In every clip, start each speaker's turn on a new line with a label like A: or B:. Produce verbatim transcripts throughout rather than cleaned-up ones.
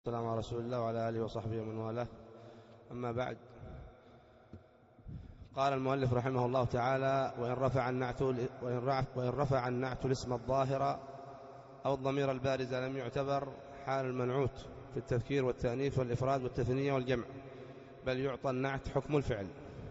A: السلام على رسول الله وعلى آله وصحبه ومن والاه. أما بعد، قال المؤلف رحمه الله تعالى: وإن رفع النعت وإن رفع النعت الاسم الظاهر أو الضمير البارز لم يعتبر حال المنعوت في التذكير والتأنيث والإفراد والتثنية والجمع، بل يعطى النعت حكم الفعل.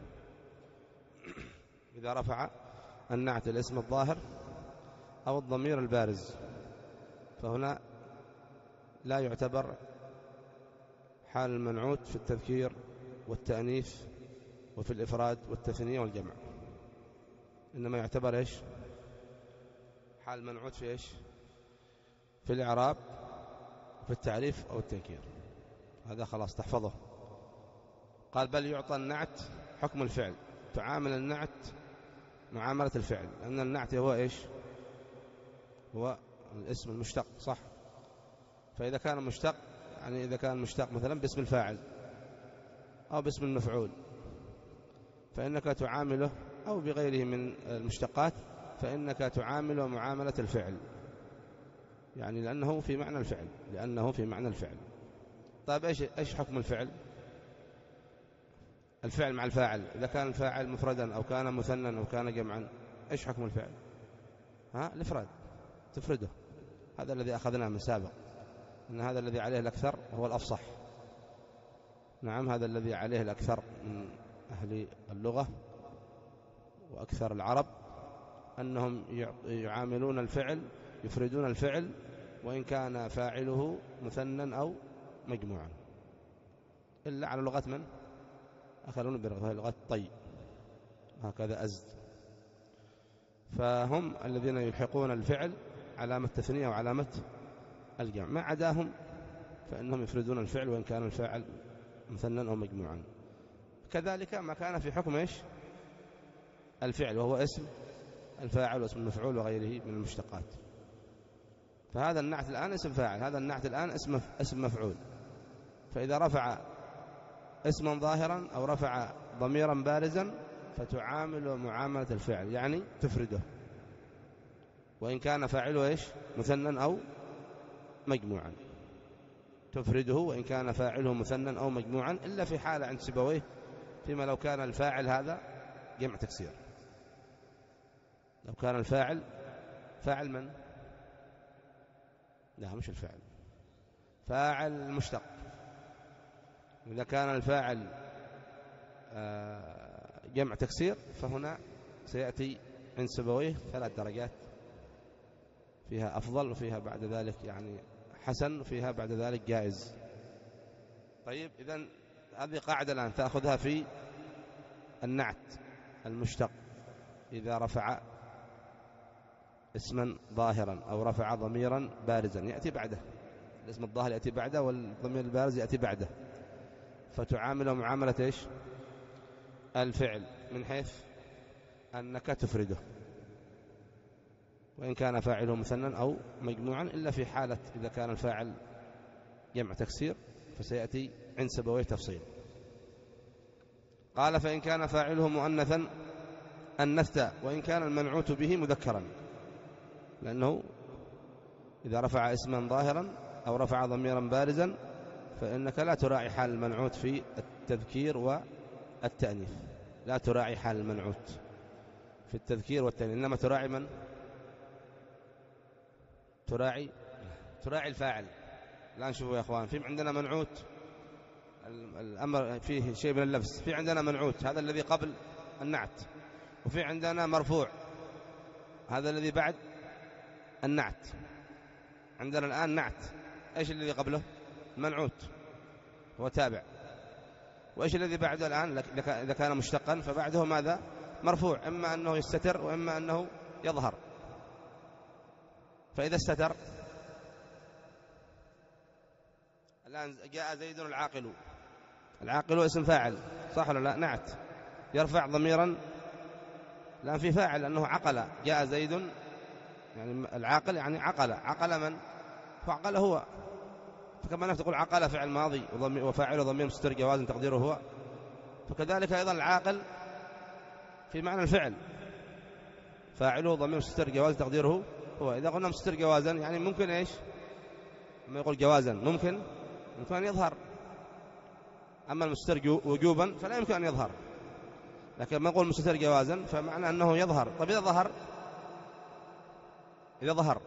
A: إذا رفع النعت الاسم الظاهر أو الضمير البارز فهنا لا يعتبر حال المنعوت في التذكير والتأنيث وفي الإفراد والتثنية والجمع، إنما يعتبر إيش؟ حال المنعوت في إيش؟ في الإعراب، في التعريف أو التنكير. هذا خلاص تحفظه. قال: بل يعطى النعت حكم الفعل، تعامل النعت معاملة الفعل، لأن النعت هو إيش؟ هو الاسم المشتق، صح؟ فإذا كان مشتق، يعني إذا كان مشتق مثلا باسم الفاعل أو باسم المفعول فإنك تعامله، أو بغيره من المشتقات فإنك تعامله معاملة الفعل، يعني لأنه في معنى الفعل لأنه في معنى الفعل. طيب إيش إيش حكم الفعل؟ الفعل مع الفاعل، إذا كان الفاعل مفردا أو كان مثنى أو كان جمعا، إيش حكم الفعل؟ ها الإفراد، تفرده. هذا الذي أخذناه من سابق، إن هذا الذي عليه الأكثر هو الأفصح. نعم، هذا الذي عليه الأكثر من أهل اللغة وأكثر العرب، أنهم يعاملون الفعل، يفردون الفعل وإن كان فاعله مثنى أو مجموعا، إلا على لغة من؟ أخذون بلغة طي، هكذا أزد. فهم الذين يلحقون الفعل علامة تثنية وعلامة الجمع، ما عداهم فإنهم يفردون الفعل وإن كان الفاعل مثنى أو مجموعا. كذلك ما كان في حكم إيش؟ الفعل، وهو اسم الفاعل واسم المفعول وغيره من المشتقات. فهذا النعت الآن اسم فاعل، هذا النعت الآن اسم اسم مفعول. فإذا رفع اسما ظاهرا أو رفع ضميرا بارزا فتعامل معاملة الفعل، يعني تفرده وإن كان فاعله إيش؟ مثنى أو مجموعا، تفرده وإن كان فاعله مثنى أو مجموعا، إلا في حالة عند سيبويه فيما لو كان الفاعل هذا جمع تكسير. لو كان الفاعل فاعل من؟ لا، مش الفاعل، فاعل مشتق. إذا كان الفاعل جمع تكسير فهنا سيأتي عند سيبويه ثلاث درجات، فيها أفضل وفيها بعد ذلك يعني حسن وفيها بعد ذلك جائز. طيب، إذن هذه قاعدة الآن تأخذها في النعت المشتق. إذا رفع اسما ظاهرا أو رفع ضميرا بارزا يأتي بعده، الاسم الظاهر يأتي بعده والضمير البارز يأتي بعده، فتعامله معاملة إيش؟ الفعل، من حيث أنك تفرده وإن كان فاعله مثنى أو مجموعا، إلا في حالة إذا كان الفاعل جمع تكسير فسيأتي عند سيبويه تفصيل. قال: فإن كان فاعله مؤنثا أنثت وإن كان المنعوت به مذكرا، لأنه إذا رفع اسما ظاهرا أو رفع ضميرا بارزا فإنك لا تراعي حال المنعوت في التذكير والتأنيث، لا تراعي حال المنعوت في التذكير والتأنيث، إنما تراعي من؟ تراعي تراعي الفاعل. الآن شوفوا يا أخوان، في عندنا منعوت، الأمر فيه شيء من اللبس، في عندنا منعوت هذا الذي قبل النعت، وفي عندنا مرفوع هذا الذي بعد النعت. عندنا الآن نعت، إيش الذي قبله؟ منعوت، هو تابع. وإيش الذي بعده الآن؟ إذا كان مشتقا فبعده ماذا؟ مرفوع، إما أنه يستتر وإما أنه يظهر. فإذا استتر، الآن جاء زيد العاقل، العاقل اسم فاعل، صح ولا لا؟ نعت، يرفع ضميرا، الآن في فاعل أنه عقل، جاء زيد، يعني العاقل يعني عقل، عقل من؟ فعقل هو. فكما أنك تقول عقل فعل ماضي وفاعله ضمير مستتر جوازا تقديره هو، فكذلك أيضا العاقل في معنى الفعل، فاعله ضمير مستتر جوازا تقديره هو. إذا قلنا مستتر جوازا يعني ممكن إيش؟ لما يقول جوازا ممكن يمكن أن يظهر. أما المستتر وجوبا فلا يمكن أن يظهر، لكن ما نقول المستتر جوازا فمعنى أنه يظهر. طيب إذا ظهر إذا ظهر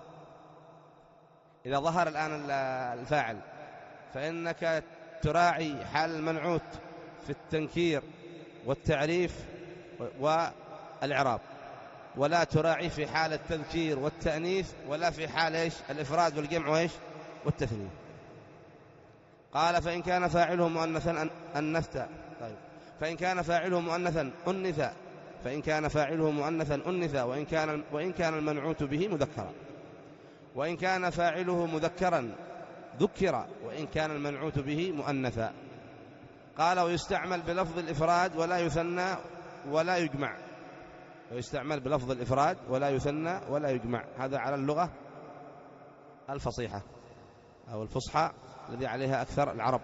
A: إذا ظهر الآن الفاعل فإنك تراعي حال المنعوت في التنكير والتعريف والإعراب، ولا تراعي في حال التذكير والتأنيث، ولا في حال إيش الإفراد والجمع وإيش والتثنية. قال فإن كان فاعله مؤنثا أنثت. طيب فإن كان فاعله مؤنثا أنث فإن كان فاعله مؤنثا أنث وإن كان وإن كان المنعوت به مذكرا، وإن كان فاعله مذكرا ذكر، وإن كان المنعوت به مؤنثا. قال ويستعمل بلفظ الإفراد ولا يثنى ولا يجمع. ويستعمل بلفظ الإفراد ولا يثنى ولا يجمع، هذا على اللغة الفصيحة أو الفصحى الذي عليها أكثر العرب،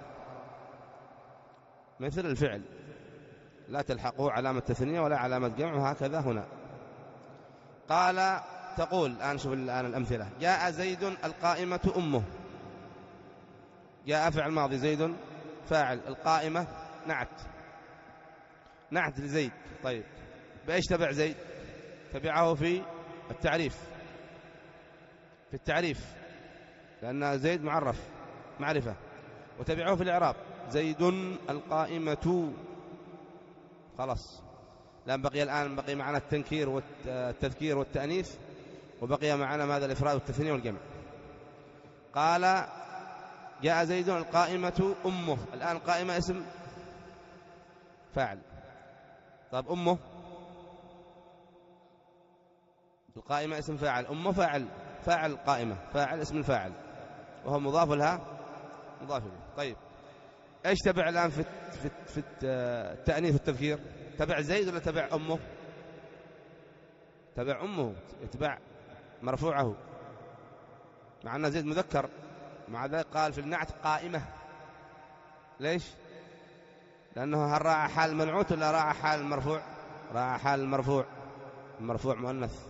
A: مثل الفعل لا تلحقه علامة تثنية ولا علامة جمع، وهكذا هنا. قال تقول الآن شوف الآن الأمثلة. جاء زيد القائمة أمه. جاء فعل ماضي، زيد فاعل، القائمة نعت نعت لزيد. طيب بإيش تبع زيد؟ تبعه في التعريف في التعريف لأن زيد معرف معرفة، وتبعه في الإعراب زيد القائمة. خلاص لأن بقي الآن بقي معنا التنكير والتذكير والتأنيث، وبقي معنا ماذا؟ الإفراد والتثنية والجمع. قال جاء زيد القائمة أمه. الآن القائمة اسم فاعل. طيب أمه، القائمة اسم فاعل، أمه فاعل فاعل القائمة، فاعل اسم الفاعل وهو مضاف لها مضاف إليه. طيب ايش تبع الآن في في في التأنيث والتذكير؟ تبع زيد ولا تبع أمه؟ تبع أمه، يتبع مرفوعه، مع أن زيد مذكر. مع ذلك قال في النعت قائمة. ليش؟ لأنه هل راعى حال المنعوت ولا راعى حال المرفوع؟ راعى حال المرفوع، المرفوع مؤنث.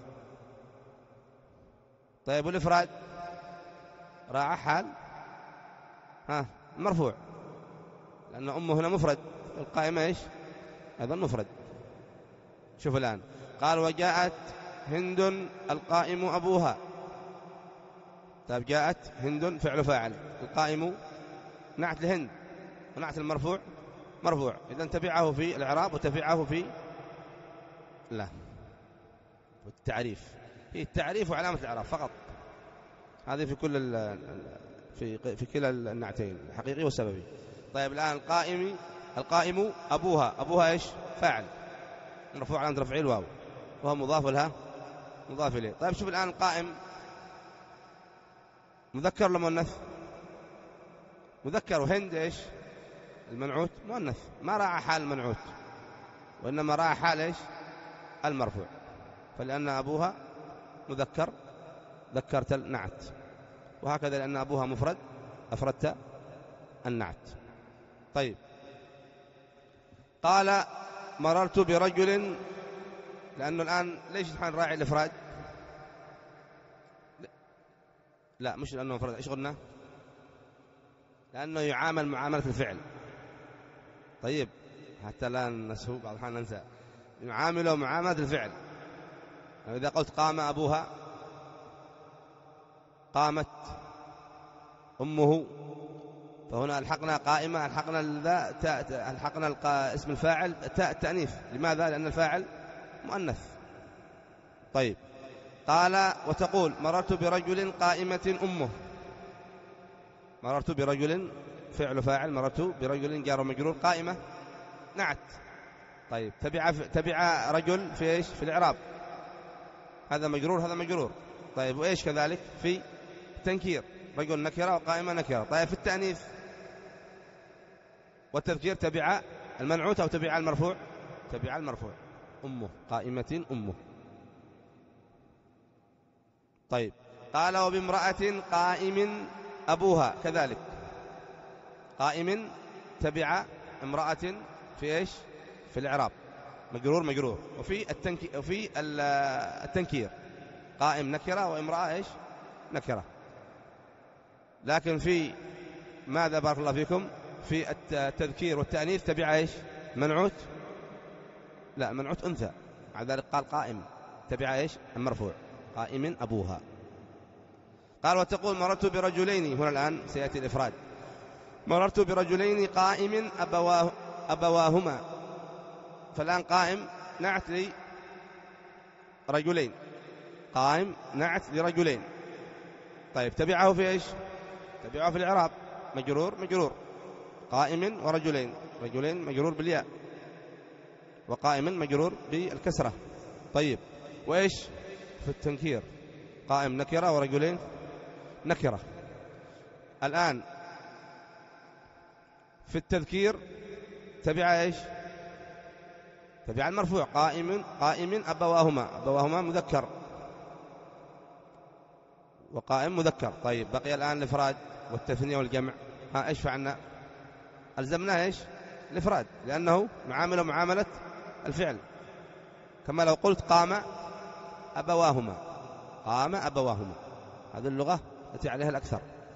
A: طيب والإفراد راعى حال ها المرفوع، لأن أمه هنا مفرد، القائمة إيش؟ أيضا مفرد. شوف الآن قال وجاءت هند القائم أبوها. طيب جاءت هند فعل فاعل، القائم نعت لهند، ونعت المرفوع مرفوع، إذن تبعه في الإعراب وتبعه في لا التعريف. هي التعريف وعلامة الإعراب فقط، هذه في كل ال في في كلا النعتين الحقيقي والسببي. طيب الآن القائم القائم أبوها. أبوها إيش؟ فاعل مرفوع علامة رفعه الواو، وهو مضاف لها مضاف إليه. طيب شوف الآن القائم مذكر ولا مؤنث؟ مذكر. وهند إيش؟ المنعوت مؤنث، ما راعى حال المنعوت وإنما راعى حال إيش؟ المرفوع. فلأن أبوها مذكر ذكرت النعت، وهكذا لأن أبوها مفرد أفردت النعت. طيب قال مررت برجل، لأنه الآن ليش نحن راعي الإفراد؟ لا مش لأنه مفرد، إيش قلنا؟ لأنه يعامل معاملة الفعل. طيب حتى لا نسهو بعض الأحيان ننسى، يعامله معاملة الفعل. إذا قلت قام أبوها، قامت أمه، فهنا ألحقنا قائمة، ألحقنا الذا ألحقنا اسم الفاعل تاء التأنيث. لماذا؟ لأن الفاعل مؤنث. طيب قال وتقول مررت برجل قائمة أمه. مررت برجل فعل فاعل، مررت برجل جار ومجرور، قائمة نعت. طيب تبع تبع رجل في ايش؟ في الإعراب، هذا مجرور هذا مجرور. طيب وايش كذلك في التنكير؟ رجل نكرة وقائمة نكرة. طيب في التأنيث والتذكير تبع المنعوت أو تبع المرفوع؟ تبع المرفوع، أمه قائمة أمه. طيب قال وبامرأة قائم أبوها، كذلك قائم تبع امرأة في ايش؟ في الإعراب مجرور مجرور. وفي التنكير وفي التنكير قائم نكرة وامرأة ايش؟ نكرة. لكن في ماذا بارك الله فيكم في التذكير والتأنيث تبع إيش؟ منعوت؟ لا، منعوت أنثى، مع ذلك قال قائم تبع إيش؟ المرفوع، قائم أبوها. قال وتقول مررت برجلين، هنا الآن سيأتي الإفراد، مررت برجلين قائم أبواه أبواهما، فالآن قائم نعت لرجلين، قائم نعت لرجلين. طيب تبعه في إيش؟ تبعه في الإعراب، مجرور مجرور، قائم ورجلين، رجلين مجرور بالياء، وقائم مجرور بالكسرة. طيب وإيش في التنكير؟ قائم نكرة ورجلين نكرة. الآن في التذكير تبع إيش؟ تبع المرفوع، قائم قائم أبواهما، أبواهما مذكر وقائم مذكر. طيب بقي الآن الإفراد والتثنية والجمع، ها إيش فعلنا؟ ألزمناه إيش؟ الإفراد، لأنه معامله معاملة الفعل، كما لو قلت قام أبواهما، قام أبواهما، هذه اللغة التي عليها الأكثر.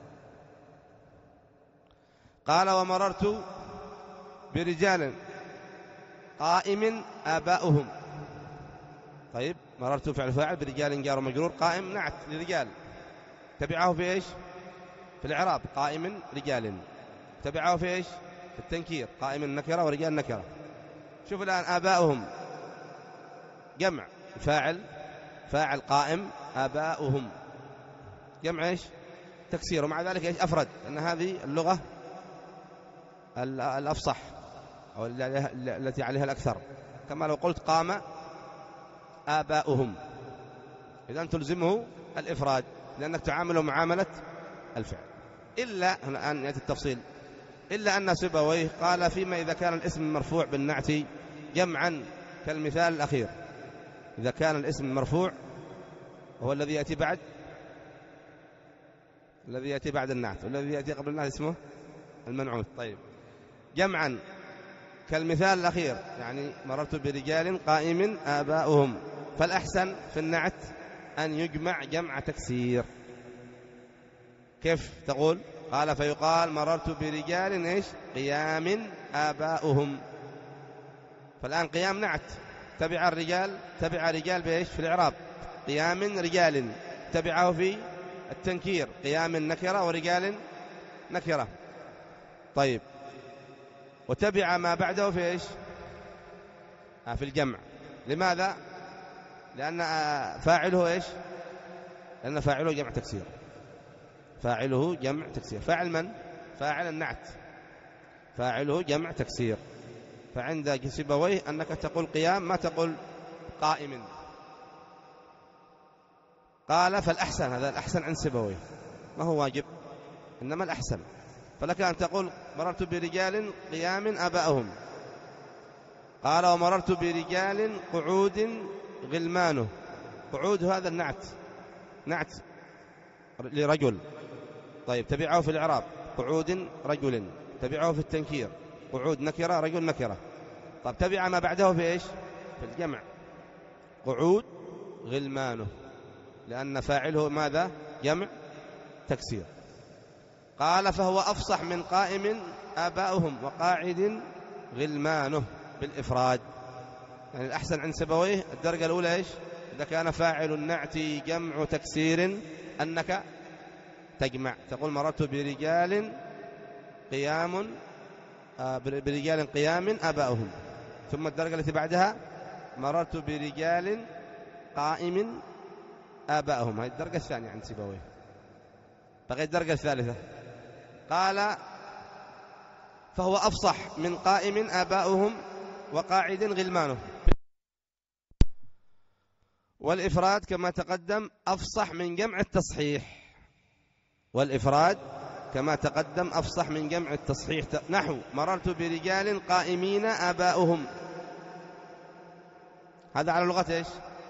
A: قال ومررت برجال قائم آباؤهم. طيب مررت فعل فاعل برجال جار مجرور، قائم نعت لرجال، تبعه في إيش؟ في الإعراب، قائم رجال. تبعه في إيش؟ في التنكير، قائم نكرة ورجال نكرة. شوف الآن آباؤهم جمع، فاعل فاعل قائم، آباؤهم جمع إيش؟ تكسير، ومع ذلك إيش؟ أفرد، أن هذه اللغة الأفصح أو التي عليها الأكثر، كما لو قلت قام آباؤهم، إذن تلزمه الإفراد لأنك تعامله معاملة الفعل. إلا هنا الآن يأتي التفصيل، إلا أن سيبويه قال فيما إذا كان الاسم مرفوع بالنعت جمعا كالمثال الأخير، إذا كان الاسم مرفوع هو الذي يأتي بعد الذي يأتي بعد النعت، والذي يأتي قبل النعت اسمه المنعوت. طيب جمعا كالمثال الأخير، يعني مررت برجال قائم آباؤهم، فالأحسن في النعت أن يجمع جمع تكسير. كيف تقول؟ قال فيقال مررت برجال إيش؟ قيام آباؤهم. فالآن قيام نعت، تبع الرجال، تبع رجال بإيش؟ في الإعراب، قيام رجال، تبعه في التنكير، قيام نكرة ورجال نكرة. طيب وتبع ما بعده في إيش؟ آه في الجمع. لماذا؟ لأن فاعله إيش؟ لأن فاعله جمع تكسير، فاعله جمع تكسير. فاعل من؟ فاعل النعت، فاعله جمع تكسير. فعند سيبويه أنك تقول قيام، ما تقول قائم. قال فالأحسن، هذا الأحسن عند سيبويه، ما هو واجب إنما الأحسن. فلك أن تقول مررت برجال قيام آباؤهم. قال ومررت برجال قعود غلمانه. قعود هذا النعت، نعت لرجل. طيب تبعه في الإعراب، قعود رجل، تبعه في التنكير، قعود نكرة رجل نكرة. طيب تبع ما بعده في إيش؟ في الجمع، قعود غلمانه، لأن فاعله ماذا؟ جمع تكسير. قال فهو أفصح من قائم آباؤهم وقاعد غلمانه بالإفراد. يعني الأحسن عند سيبويه الدرجة الأولى إيش؟ إذا كان فاعل النعت جمع تكسير أنك تجمع، تقول مررت برجال قيام آه برجال قيام آباؤهم. ثم الدرجة التي بعدها مررت برجال قائم آباؤهم، هذه الدرجة الثانية عند سيبويه. بقي الدرجة الثالثة، قال فهو أفصح من قائم آباؤهم وقاعد غلمانه. والإفراد كما تقدم أفصح من جمع التصحيح، والإفراد كما تقدم أفصح من جمع التصحيح. نحو مررت برجال قائمين آباؤهم، هذا على لغة إيش؟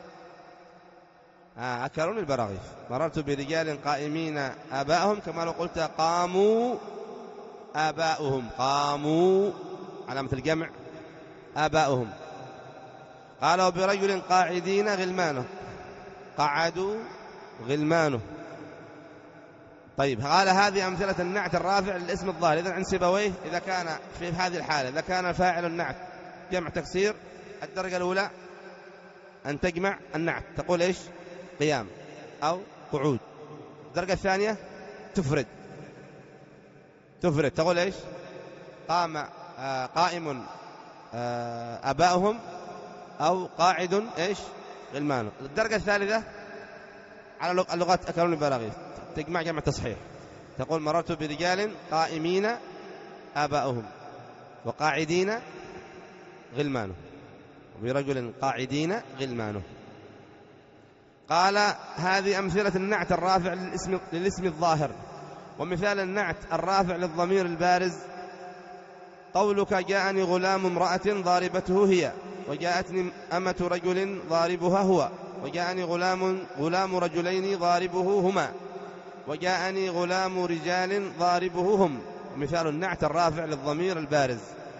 A: آه أكلون البراغيث. مررت برجال قائمين آباؤهم، كما لو قلت قاموا آباؤهم، قاموا علامة الجمع آباؤهم. قال وبرجل قاعدين غلمانه، قعدوا غلمانه. طيب قال هذه أمثلة النعت الرافع للاسم الظاهر. إذن عند سيبويه إذا كان في هذه الحالة إذا كان فاعل النعت جمع تكسير، الدرجة الأولى أن تجمع النعت تقول إيش؟ قيام أو قعود. الدرجة الثانية تفرد تفرد تقول إيش؟ قام آه قائم آه أباؤهم أو قاعد إيش؟ غلمانه. الدرجة الثالثة على اللغات أكرون البلاغي تجمع جمع تصحيح تقول مررت برجال قائمين آباؤهم وقاعدين غلمانه، وبرجل قاعدين غلمانه. قال هذه أمثلة النعت الرافع للاسم, للاسم الظاهر. ومثال النعت الرافع للضمير البارز قولك جاءني غلام امرأة ضاربته هي، وجاءتني أمة رجل ضاربها هو، وجاءني غلام غلام رجلين ضاربه هما، وجاءني غلام رجال ضاربه هم. مثال النعت الرافع للضمير البارز.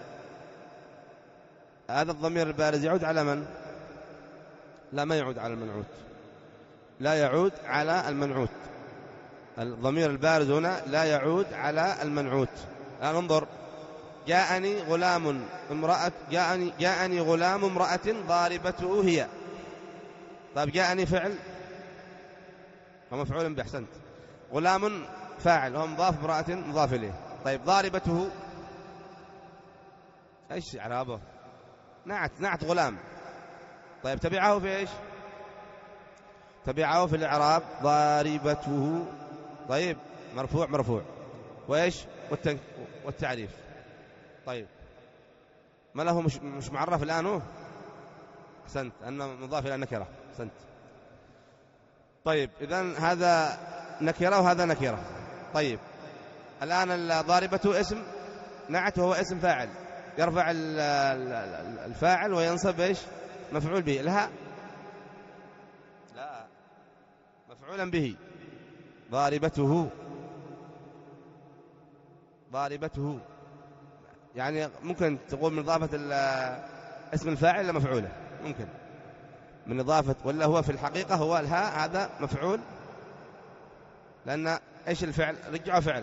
A: هذا الضمير البارز يعود على من؟ لا، ما يعود على المنعوت، لا يعود على المنعوت. الضمير البارز هنا لا يعود على المنعوت. الآن انظر، جاءني غلام امرأة جاءني, جاءني غلام امرأة ضاربته هي. طيب جاءني فعل ومفعول به، أحسنت. غلام فاعل هو مضاف، امرأة مضاف إليه. طيب ضاربته ايش اعرابه؟ نعت نعت غلام. طيب تبعه في ايش؟ تبعه في الاعراب ضاربته. طيب مرفوع مرفوع وايش؟ والتن... والتعريف. طيب ما له مش, مش معرف الآن هو؟ أحسنت، أنه مضاف إلى نكرة. أحسنت. طيب إذن هذا نكرة وهذا نكرة. طيب الآن ضاربته اسم نعت وهو اسم فاعل، يرفع الفاعل وينصب ايش؟ مفعول به. الهاء لا، مفعولا به. ضاربته ضاربته يعني ممكن تقول من إضافة اسم الفاعل إلى مفعوله، ممكن من إضافة، ولا هو في الحقيقة هو الهاء هذا مفعول، لأن إيش الفعل؟ رجعه فعل.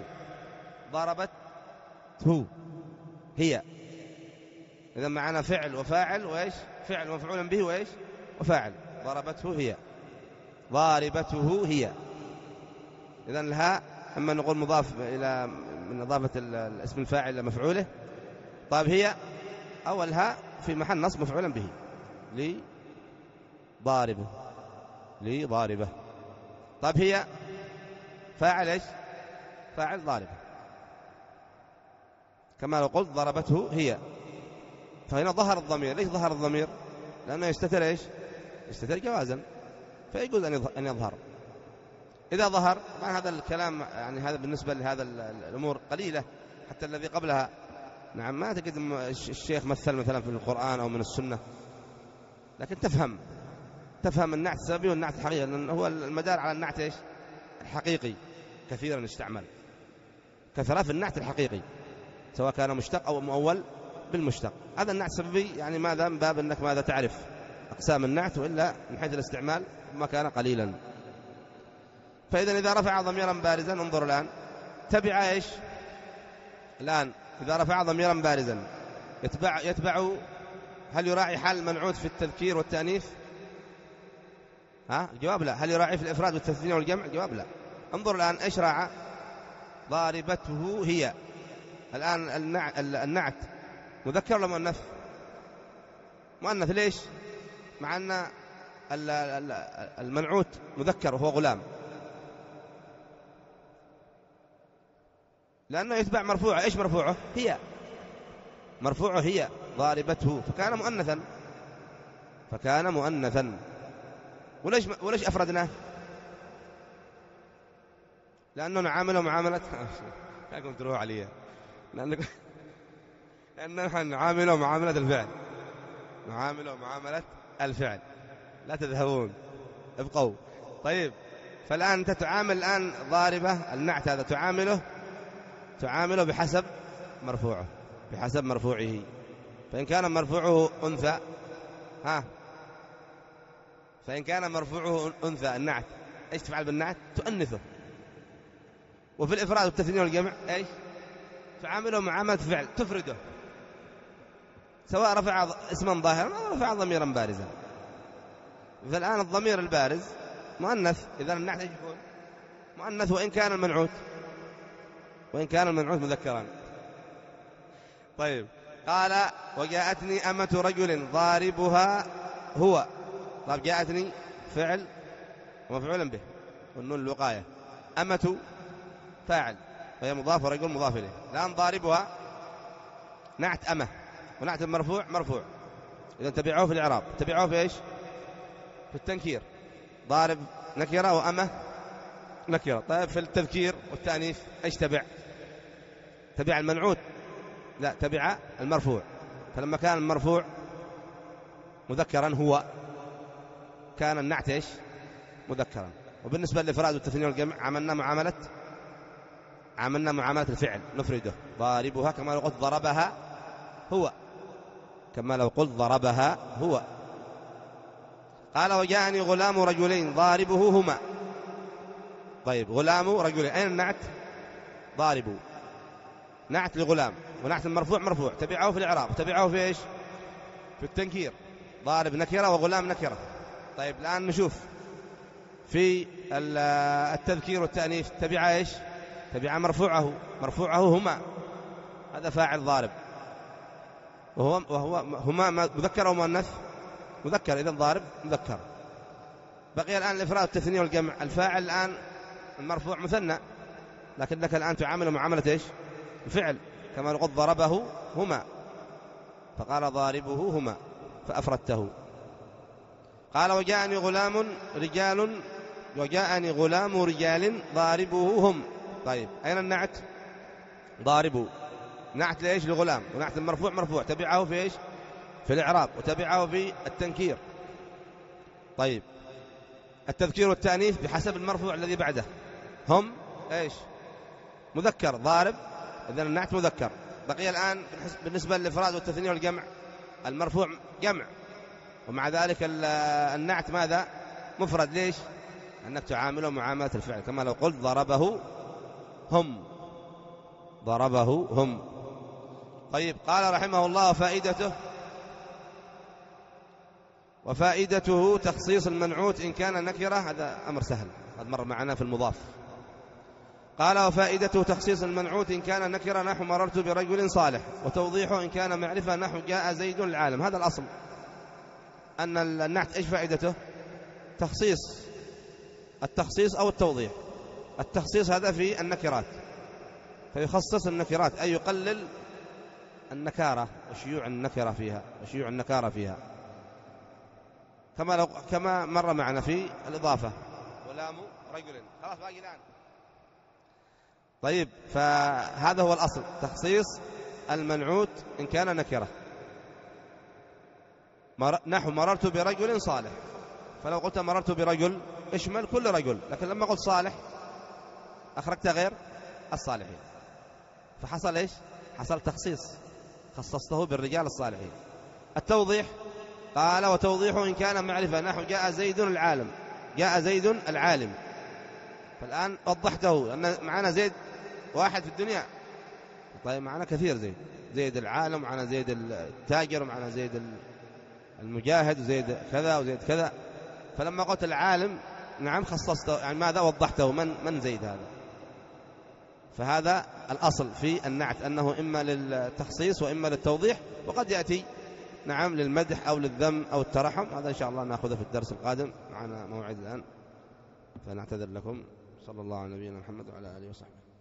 A: ضربته هي، إذا معنا فعل وفاعل وإيش؟ فعل ومفعول به وإيش؟ وفاعل. ضربته هي، ضاربته هي. إذا الهاء أما نقول مضاف إلى من إضافة الاسم الفاعل إلى مفعوله. طيب هي أولها في محل نصب مفعولا به، لي ضاربه لي ضاربه. طيب هي فاعل ايش؟ فاعل ضاربه، كما لو قلت ضربته هي. فهنا ظهر الضمير. ليش ظهر الضمير؟ لأنه يستتر ايش؟ يستتر جوازا، فيجوز أن يظهر. إذا ظهر طبعا هذا الكلام يعني هذا بالنسبة لهذا الأمور قليلة، حتى الذي قبلها نعم ما تجد الشيخ مثل مثلا في القرآن أو من السنة، لكن تفهم تفهم النعت السببي والنعت الحقيقي، لأن هو المدار على النعت ايش؟ الحقيقي كثيرا يستعمل، كثرة في النعت الحقيقي سواء كان مشتق أو مؤول بالمشتق. هذا النعت السببي يعني ماذا من باب أنك ماذا تعرف أقسام النعت، وإلا من حيث الاستعمال ما كان قليلا. فإذا إذا رفع ضميرا بارزا، انظر الآن تبع ايش؟ الآن إذا رفع ضميرا بارزا يتبع يتبع هل يراعي حال المنعوت في التذكير والتأنيث؟ ها الجواب لا. هل يراعي في الإفراد والتثنية والجمع؟ الجواب لا. انظر الآن ايش راعى؟ ضاربته هي. الآن النعت مذكر ولا مؤنث؟ مؤنث. ليش؟ مع أن المنعوت مذكر وهو غلام، لأنه يتبع مرفوعه. إيش مرفوعه؟ هي. مرفوعه هي ضاربته، فكان مؤنثا فكان مؤنثا. وليش وليش أفردناه؟ لأنه نعامله معاملة كيف تروح عليها، لأنه لأنه نعامله معاملة الفعل، نعامله معاملة الفعل. لا تذهبون، ابقوا. طيب فالآن أنت تعامل الآن ضاربة النعت هذا تعامله تعامله بحسب مرفوعه، بحسب مرفوعه. فإن كان مرفوعه أنثى ها فإن كان مرفوعه أنثى النعت، إيش تفعل بالنعت؟ تؤنثه. وفي الإفراد والتثنية والجمع إيش؟ تعامله معاملة فعل تفرده، سواء رفع اسما ظاهرا أو رفع ضميرا بارزا. فالآن الضمير البارز مؤنث، إذا النعت إيش يكون؟ مؤنث وإن كان المنعوت وإن كان المنعوت مذكرا. طيب قال وجاءتني أمة رجل ضاربها هو. طيب جاءتني فعل ومفعول به والنون الوقاية، أمة فاعل وهي مضاف ورجل مضاف إليه. الآن ضاربها نعت أمة، ونعت المرفوع مرفوع، إذا تبعوه في الإعراب تبعوه في إيش؟ في التنكير. ضارب نكرة وأمة نكرة. طيب في التذكير والتأنيث إيش تبع؟ تبع المنعوت؟ لا، تبع المرفوع. فلما كان المرفوع مذكرا هو كان النعت إيش؟ مذكرا. وبالنسبة للإفراد والتثنية والجمع عملنا معاملة عملنا معاملة الفعل نفرده. ضاربها كما لو قلت ضربها هو، كما لو قلت ضربها هو. قال وجاءني غلام رجلين ضاربه هما. طيب غلام رجلين، أين النعت؟ ضاربه، نعت لغلام، ونعت المرفوع مرفوع، تبعه في الإعراب تبعه في إيش؟ في التنكير. ضارب نكرة وغلام نكرة. طيب الآن نشوف في التذكير والتأنيث تبع إيش؟ تبع مرفوعه، مرفوعه هما، هذا فاعل ضارب، وهو, وهو هما مذكر أو مؤنث؟ مذكر، إذا ضارب مذكر. بقي الآن الإفراد والتثنية والجمع. الفاعل الآن المرفوع مثنى، لكنك الآن تعامل معاملة إيش؟ الفعل، كما نقول ضربه هما، فقال ضاربه هما فأفردته. قال وجاءني غلام رجال وجاءني غلام رجال ضاربه هم. طيب أين النعت؟ ضاربه، نعت لإيش؟ لغلام، ونعت المرفوع مرفوع، تبعه في إيش؟ في الإعراب، وتبعه في التنكير. طيب التذكير والتأنيث بحسب المرفوع الذي بعده. هم إيش؟ مذكر ضارب، إذن النعت مذكر. بقي الآن بالنسبة للإفراد والتثنية والجمع المرفوع جمع، ومع ذلك النعت ماذا؟ مفرد. ليش؟ أنك تعامله معاملة الفعل، كما لو قلت ضربه هم، ضربه هم. طيب قال رحمه الله وفائدته وفائدته تخصيص المنعوت إن كان نكرة. هذا أمر سهل، هذا مر معنا في المضاف. قال وفائدته تخصيص المنعوت إن كان نكرة نحو مررت برجل صالح، وتوضيحه إن كان معرفة نحو جاء زيد العالم. هذا الأصل، أن النعت إيش فائدته؟ تخصيص، التخصيص أو التوضيح. التخصيص هذا في النكرات، فيخصص النكرات أي يقلل النكارة وشيوع النكرة فيها وشيوع النكارة فيها، كما لو كما مر معنا في الإضافة غلام رجل. خلاص باقي الآن. طيب فهذا هو الأصل، تخصيص المنعوت إن كان نكرة. مر... نحو مررت برجل صالح، فلو قلت مررت برجل اشمل كل رجل، لكن لما قلت صالح أخرجت غير الصالحين، فحصل إيش؟ حصل تخصيص، خصصته بالرجال الصالحين. التوضيح قال وتوضيحه إن كان معرفة نحو جاء زيد العالم، جاء زيد العالم. فالآن وضحته أن معنا زيد واحد في الدنيا. طيب معنا كثير زيد، زيد العالم، معنا زيد التاجر، معنا زيد المجاهد، وزيد كذا وزيد كذا. فلما قلت العالم نعم خصصته، يعني ماذا؟ وضحته من من زيد هذا. فهذا الأصل في النعت، أنه إما للتخصيص وإما للتوضيح، وقد يأتي نعم للمدح أو للذم أو الترحم. هذا إن شاء الله نأخذه في الدرس القادم، معنا موعد الآن، فنعتذر لكم. صلى الله على نبينا محمد وعلى آله وصحبه.